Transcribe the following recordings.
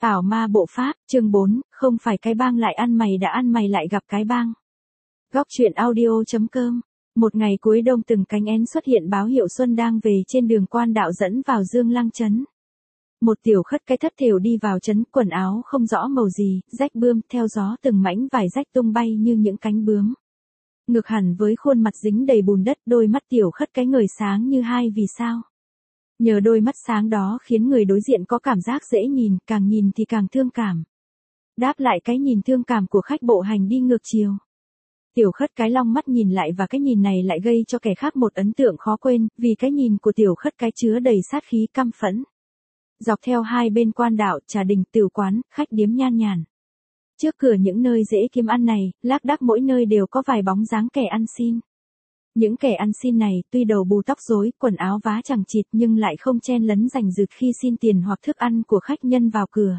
Tảo ma bộ pháp, chương 4, không phải cái bang lại ăn mày đã ăn mày lại gặp cái bang. Góc truyện audio.com. Một ngày cuối đông từng cánh én xuất hiện báo hiệu xuân đang về trên đường quan đạo dẫn vào Dương Lăng trấn. Một tiểu khất cái thất thểu đi vào trấn, quần áo không rõ màu gì, rách bươm, theo gió từng mảnh vải rách tung bay như những cánh bướm. Ngực hẳn với khuôn mặt dính đầy bùn đất, đôi mắt tiểu khất cái ngời sáng như hai vì sao. Nhờ đôi mắt sáng đó khiến người đối diện có cảm giác dễ nhìn, càng nhìn thì càng thương cảm. Đáp lại cái nhìn thương cảm của khách bộ hành đi ngược chiều. Tiểu khất cái long mắt nhìn lại và cái nhìn này lại gây cho kẻ khác một ấn tượng khó quên, vì cái nhìn của tiểu khất cái chứa đầy sát khí căm phẫn. Dọc theo hai bên quan đạo, trà đình, tửu quán, khách điếm nhan nhản. Trước cửa những nơi dễ kiếm ăn này, lác đác mỗi nơi đều có vài bóng dáng kẻ ăn xin. Những kẻ ăn xin này tuy đầu bù tóc rối, quần áo vá chẳng chịt nhưng lại không chen lấn rành rực khi xin tiền hoặc thức ăn của khách nhân vào cửa.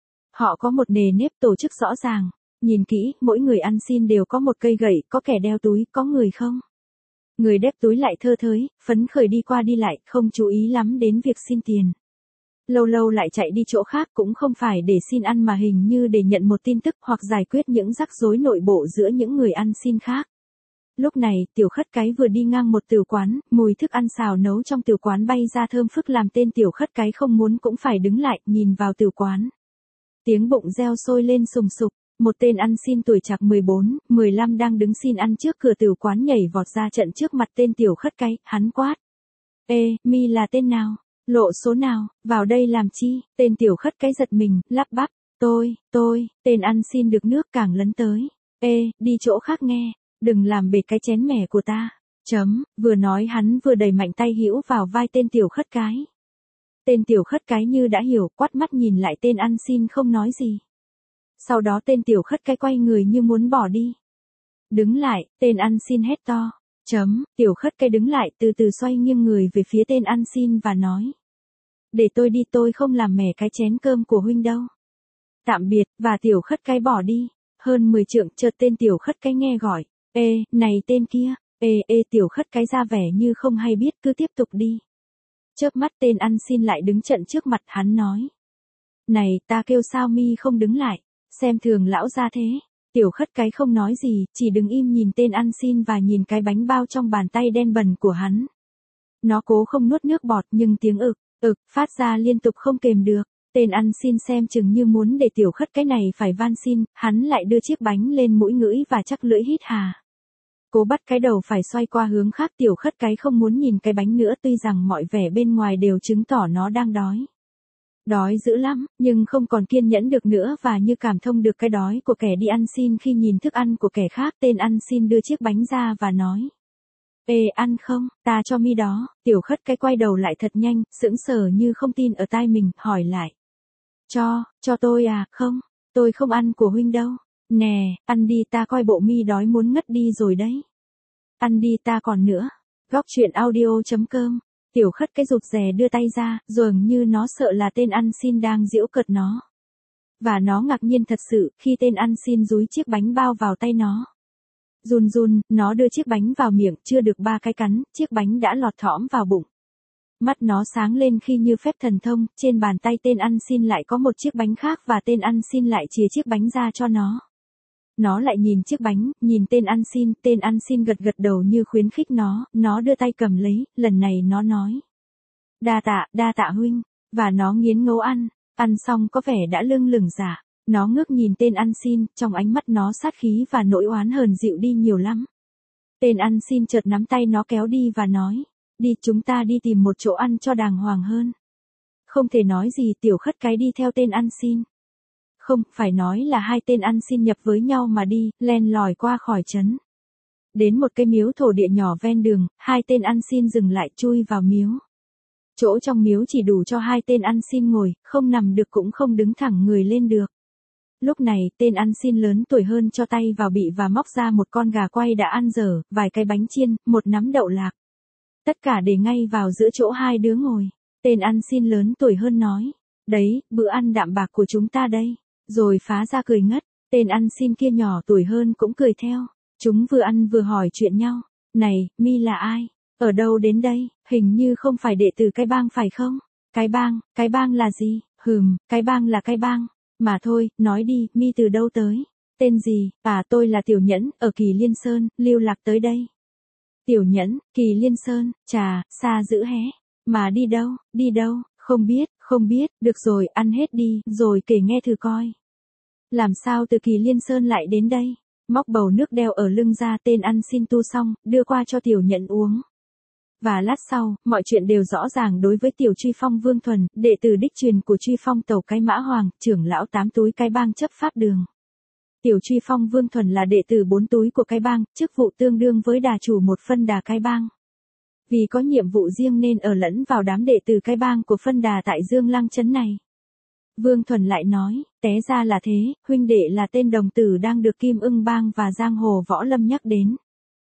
Họ có một nề nếp tổ chức rõ ràng. Nhìn kỹ, mỗi người ăn xin đều có một cây gậy, có kẻ đeo túi, có người không. Người đeo túi lại thơ thới, phấn khởi đi qua đi lại, không chú ý lắm đến việc xin tiền. Lâu lâu lại chạy đi chỗ khác, cũng không phải để xin ăn mà hình như để nhận một tin tức hoặc giải quyết những rắc rối nội bộ giữa những người ăn xin khác. Lúc này, tiểu khất cái vừa đi ngang một tửu quán, mùi thức ăn xào nấu trong tửu quán bay ra thơm phức làm tên tiểu khất cái không muốn cũng phải đứng lại, nhìn vào tửu quán. Tiếng bụng reo sôi lên sùng sục, một tên ăn xin tuổi trạc 14, 15 đang đứng xin ăn trước cửa tửu quán nhảy vọt ra trận trước mặt tên tiểu khất cái, hắn quát. Ê, mi là tên nào? Lộ số nào? Vào đây làm chi? Tên tiểu khất cái giật mình, lắp bắp. Tôi, tên ăn xin được nước càng lấn tới. Ê, đi chỗ khác nghe. Đừng làm bể cái chén mẻ của ta. Vừa nói hắn vừa đẩy mạnh tay hữu vào vai tên tiểu khất cái. Tên tiểu khất cái như đã hiểu, quát mắt nhìn lại tên ăn xin không nói gì. Sau đó tên tiểu khất cái quay người như muốn bỏ đi. Đứng lại, tên ăn xin hét to. Tiểu khất cái đứng lại từ từ xoay nghiêng người về phía tên ăn xin và nói. Để tôi đi, tôi không làm mẻ cái chén cơm của huynh đâu. Tạm biệt, và tiểu khất cái bỏ đi. Hơn 10 trượng chợt tên tiểu khất cái nghe gọi. Ê, này tên kia. Ê, tiểu khất cái ra vẻ như không hay biết, cứ tiếp tục đi. Chớp mắt tên ăn xin lại đứng trận trước mặt, hắn nói. Này, ta kêu sao mi không đứng lại, xem thường lão ra thế. Tiểu khất cái không nói gì, chỉ đứng im nhìn tên ăn xin và nhìn cái bánh bao trong bàn tay đen bẩn của hắn. Nó cố không nuốt nước bọt nhưng tiếng ực, phát ra liên tục không kềm được. Tên ăn xin xem chừng như muốn để tiểu khất cái này phải van xin, hắn lại đưa chiếc bánh lên mũi ngửi và chắc lưỡi hít hà. Cố bắt cái đầu phải xoay qua hướng khác, tiểu khất cái không muốn nhìn cái bánh nữa, tuy rằng mọi vẻ bên ngoài đều chứng tỏ nó đang đói. Đói dữ lắm, nhưng không còn kiên nhẫn được nữa và như cảm thông được cái đói của kẻ đi ăn xin khi nhìn thức ăn của kẻ khác, tên ăn xin đưa chiếc bánh ra và nói. Ê, ăn không, ta cho mi đó. Tiểu khất cái quay đầu lại thật nhanh, sững sờ như không tin ở tai mình, hỏi lại. Cho tôi à? Không, tôi không ăn của huynh đâu. Nè, ăn đi, ta coi bộ mi đói muốn ngất đi rồi đấy. Ăn đi, ta còn nữa. Góc truyện audio.com. Tiểu khất cái rụt rè đưa tay ra, dường như nó sợ là tên ăn xin đang giễu cợt nó. Và nó ngạc nhiên thật sự khi tên ăn xin dúi chiếc bánh bao vào tay nó. Run, nó đưa chiếc bánh vào miệng, chưa được 3 cái cắn, chiếc bánh đã lọt thõm vào bụng. Mắt nó sáng lên khi như phép thần thông, trên bàn tay tên ăn xin lại có một chiếc bánh khác và tên ăn xin lại chìa chiếc bánh ra cho nó. Nó lại nhìn chiếc bánh, nhìn tên ăn xin gật đầu như khuyến khích nó đưa tay cầm lấy, lần này nó nói. Đa tạ huynh, và nó nghiến ngấu ăn xong có vẻ đã lưng lửng dạ. Nó ngước nhìn tên ăn xin, trong ánh mắt nó sát khí và nỗi oán hờn dịu đi nhiều lắm. Tên ăn xin chợt nắm tay nó kéo đi và nói. Đi, chúng ta đi tìm một chỗ ăn cho đàng hoàng hơn. Không thể nói gì, tiểu khất cái đi theo tên ăn xin. Không, phải nói là hai tên ăn xin nhập với nhau mà đi, len lỏi qua khỏi trấn. Đến một cái miếu thổ địa nhỏ ven đường, hai tên ăn xin dừng lại chui vào miếu. Chỗ trong miếu chỉ đủ cho hai tên ăn xin ngồi, không nằm được cũng không đứng thẳng người lên được. Lúc này, tên ăn xin lớn tuổi hơn cho tay vào bị và móc ra một con gà quay đã ăn dở, vài cái bánh chiên, một nắm đậu lạc. Tất cả để ngay vào giữa chỗ hai đứa ngồi. Tên ăn xin lớn tuổi hơn nói. Đấy, bữa ăn đạm bạc của chúng ta đây. Rồi phá ra cười ngất. Tên ăn xin kia nhỏ tuổi hơn cũng cười theo. Chúng vừa ăn vừa hỏi chuyện nhau. Này, mi là ai? Ở đâu đến đây? Hình như không phải đệ tử cái bang phải không? Cái bang là gì? Cái bang là cái bang. Mà thôi, nói đi, mi từ đâu tới? Tên gì? Tôi là Tiểu Nhẫn, ở Kỳ Liên Sơn, lưu lạc tới đây. Tiểu Nhẫn, Kỳ Liên Sơn, chà, xa dữ hé. Mà đi đâu, không biết, được rồi, ăn hết đi, rồi kể nghe thử coi. Làm sao từ Kỳ Liên Sơn lại đến đây? Móc bầu nước đeo ở lưng ra, tên ăn xin tu xong, đưa qua cho Tiểu Nhẫn uống. Và lát sau, mọi chuyện đều rõ ràng đối với Tiểu Truy Phong Vương Thuần, đệ tử đích truyền của Truy Phong Tẩu Cái Mã Hoàng, trưởng lão 8 túi cái bang chấp pháp đường. Tiểu Truy Phong Vương Thuần là đệ tử 4 túi của cái bang, chức vụ tương đương với đà chủ một phân đà cái bang. Vì có nhiệm vụ riêng nên ở lẫn vào đám đệ tử cái bang của phân đà tại Dương Lăng trấn này. Vương Thuần lại nói, té ra là thế, huynh đệ là tên đồng tử đang được Kim Ưng Bang và Giang Hồ Võ Lâm nhắc đến.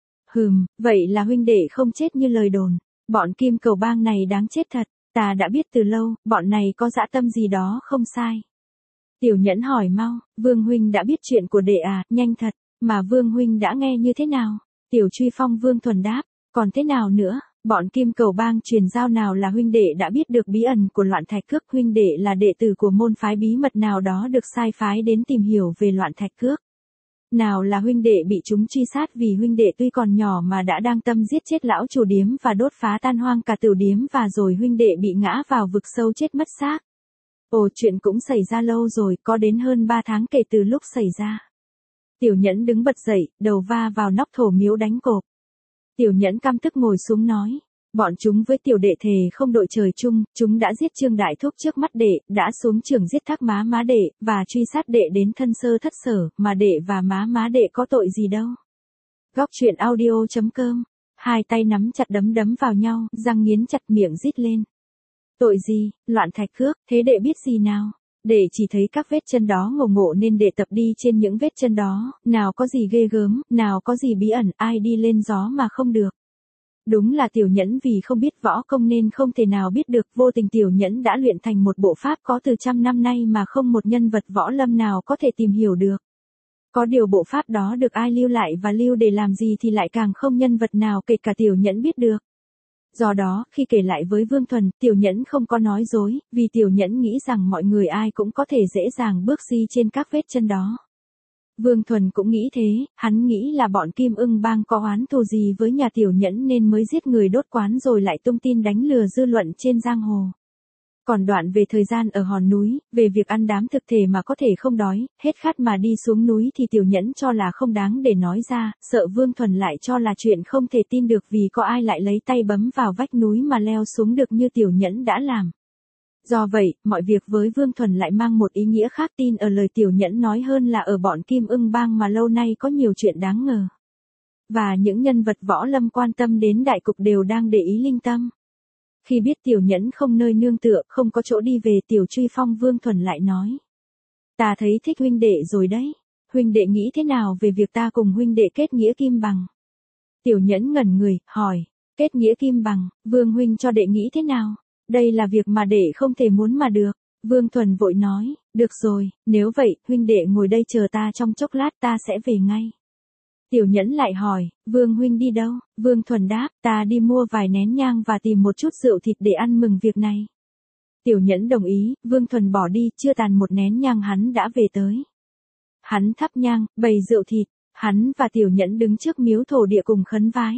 Vậy là huynh đệ không chết như lời đồn. Bọn Kim Cầu Bang này đáng chết thật, ta đã biết từ lâu, bọn này có dã tâm gì đó không sai. Tiểu Nhẫn hỏi mau, Vương huynh đã biết chuyện của đệ à, nhanh thật, mà Vương huynh đã nghe như thế nào? Tiểu Truy Phong Vương Thuần đáp, còn thế nào nữa, bọn Kim Cầu Bang truyền giao nào là huynh đệ đã biết được bí ẩn của Loạn Thạch Cước, huynh đệ là đệ tử của môn phái bí mật nào đó được sai phái đến tìm hiểu về Loạn Thạch Cước. Nào là huynh đệ bị chúng truy sát vì huynh đệ tuy còn nhỏ mà đã đang tâm giết chết lão chủ điếm và đốt phá tan hoang cả tửu điếm và rồi huynh đệ bị ngã vào vực sâu chết mất xác. Chuyện cũng xảy ra lâu rồi, có đến hơn 3 tháng kể từ lúc xảy ra. Tiểu Nhẫn đứng bật dậy, đầu va vào nóc thổ miếu đánh cộp. Tiểu Nhẫn căm tức ngồi xuống nói, bọn chúng với tiểu đệ thề không đội trời chung, chúng đã giết Trương Đại Thúc trước mắt đệ, đã xuống trường giết Thác má đệ, và truy sát đệ đến thân sơ thất sở, mà đệ và má đệ có tội gì đâu. Góc truyện audio.com, hai tay nắm chặt đấm vào nhau, răng nghiến chặt miệng rít lên. Tội gì, Loạn Thạch Cước, thế đệ biết gì nào? Đệ chỉ thấy các vết chân đó ngộ nên đệ tập đi trên những vết chân đó, nào có gì ghê gớm, nào có gì bí ẩn, ai đi lên gió mà không được. Đúng là Tiểu Nhẫn vì không biết võ công nên không thể nào biết được, vô tình Tiểu Nhẫn đã luyện thành một bộ pháp có từ trăm năm nay mà không một nhân vật võ lâm nào có thể tìm hiểu được. Có điều bộ pháp đó được ai lưu lại và lưu để làm gì thì lại càng không nhân vật nào kể cả Tiểu Nhẫn biết được. Do đó, khi kể lại với Vương Thuần, Tiểu Nhẫn không có nói dối, vì Tiểu Nhẫn nghĩ rằng mọi người ai cũng có thể dễ dàng bước đi trên các vết chân đó. Vương Thuần cũng nghĩ thế, hắn nghĩ là bọn Kim Ưng Bang có oán thù gì với nhà Tiểu Nhẫn nên mới giết người đốt quán rồi lại tung tin đánh lừa dư luận trên giang hồ. Còn đoạn về thời gian ở hòn núi, về việc ăn đám thực thể mà có thể không đói, hết khát mà đi xuống núi thì Tiểu Nhẫn cho là không đáng để nói ra, sợ Vương Thuần lại cho là chuyện không thể tin được vì có ai lại lấy tay bấm vào vách núi mà leo xuống được như Tiểu Nhẫn đã làm. Do vậy, mọi việc với Vương Thuần lại mang một ý nghĩa khác tin ở lời Tiểu Nhẫn nói hơn là ở bọn Kim Ưng Bang mà lâu nay có nhiều chuyện đáng ngờ. Và những nhân vật võ lâm quan tâm đến đại cục đều đang để ý linh tâm. Khi biết Tiểu Nhẫn không nơi nương tựa, không có chỗ đi về, Tiểu Truy Phong Vương Thuần lại nói. Ta thấy thích huynh đệ rồi đấy. Huynh đệ nghĩ thế nào về việc ta cùng huynh đệ kết nghĩa kim bằng? Tiểu Nhẫn ngẩn người, hỏi. Kết nghĩa kim bằng, Vương huynh cho đệ nghĩ thế nào? Đây là việc mà đệ không thể muốn mà được. Vương Thuần vội nói, được rồi, nếu vậy, huynh đệ ngồi đây chờ ta trong chốc lát, ta sẽ về ngay. Tiểu Nhẫn lại hỏi, Vương huynh đi đâu? Vương Thuần đáp, ta đi mua vài nén nhang và tìm một chút rượu thịt để ăn mừng việc này. Tiểu Nhẫn đồng ý, Vương Thuần bỏ đi, chưa tàn một nén nhang hắn đã về tới. Hắn thắp nhang, bày rượu thịt, hắn và Tiểu Nhẫn đứng trước miếu thổ địa cùng khấn vái.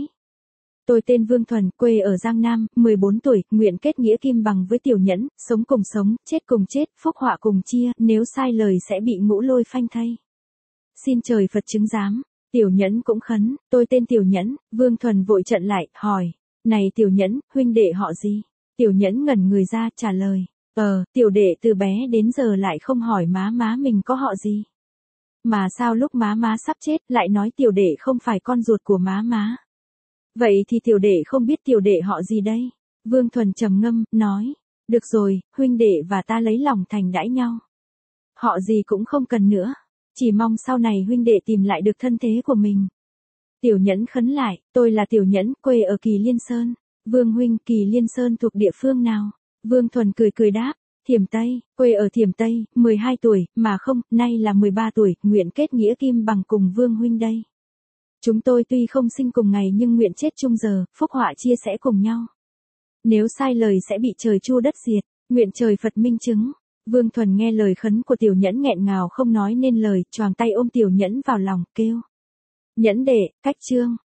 Tôi tên Vương Thuần, quê ở Giang Nam, 14 tuổi, nguyện kết nghĩa kim bằng với Tiểu Nhẫn, sống cùng sống, chết cùng chết, phúc họa cùng chia, nếu sai lời sẽ bị ngũ lôi phanh thây. Xin trời Phật chứng giám. Tiểu Nhẫn cũng khấn, tôi tên Tiểu Nhẫn. Vương Thuần vội trận lại, hỏi, này Tiểu Nhẫn, huynh đệ họ gì? Tiểu Nhẫn ngẩn người ra, trả lời, tiểu đệ từ bé đến giờ lại không hỏi má mình có họ gì. Mà sao lúc má sắp chết lại nói tiểu đệ không phải con ruột của má? Vậy thì tiểu đệ không biết tiểu đệ họ gì đây? Vương Thuần trầm ngâm, nói, được rồi, huynh đệ và ta lấy lòng thành đãi nhau. Họ gì cũng không cần nữa. Chỉ mong sau này huynh đệ tìm lại được thân thế của mình. Tiểu Nhẫn khấn lại, tôi là Tiểu Nhẫn, quê ở Kỳ Liên Sơn. Vương huynh, Kỳ Liên Sơn thuộc địa phương nào? Vương Thuần cười đáp, Thiểm Tây, quê ở Thiểm Tây, 12 tuổi, mà không, nay là 13 tuổi, nguyện kết nghĩa kim bằng cùng Vương huynh đây. Chúng tôi tuy không sinh cùng ngày nhưng nguyện chết chung giờ, phúc họa chia sẻ cùng nhau. Nếu sai lời sẽ bị trời chu đất diệt. Nguyện trời Phật minh chứng. Vương Thuần nghe lời khấn của Tiểu Nhẫn nghẹn ngào không nói nên lời, choàng tay ôm Tiểu Nhẫn vào lòng, kêu. Nhẫn đệ, cách chương.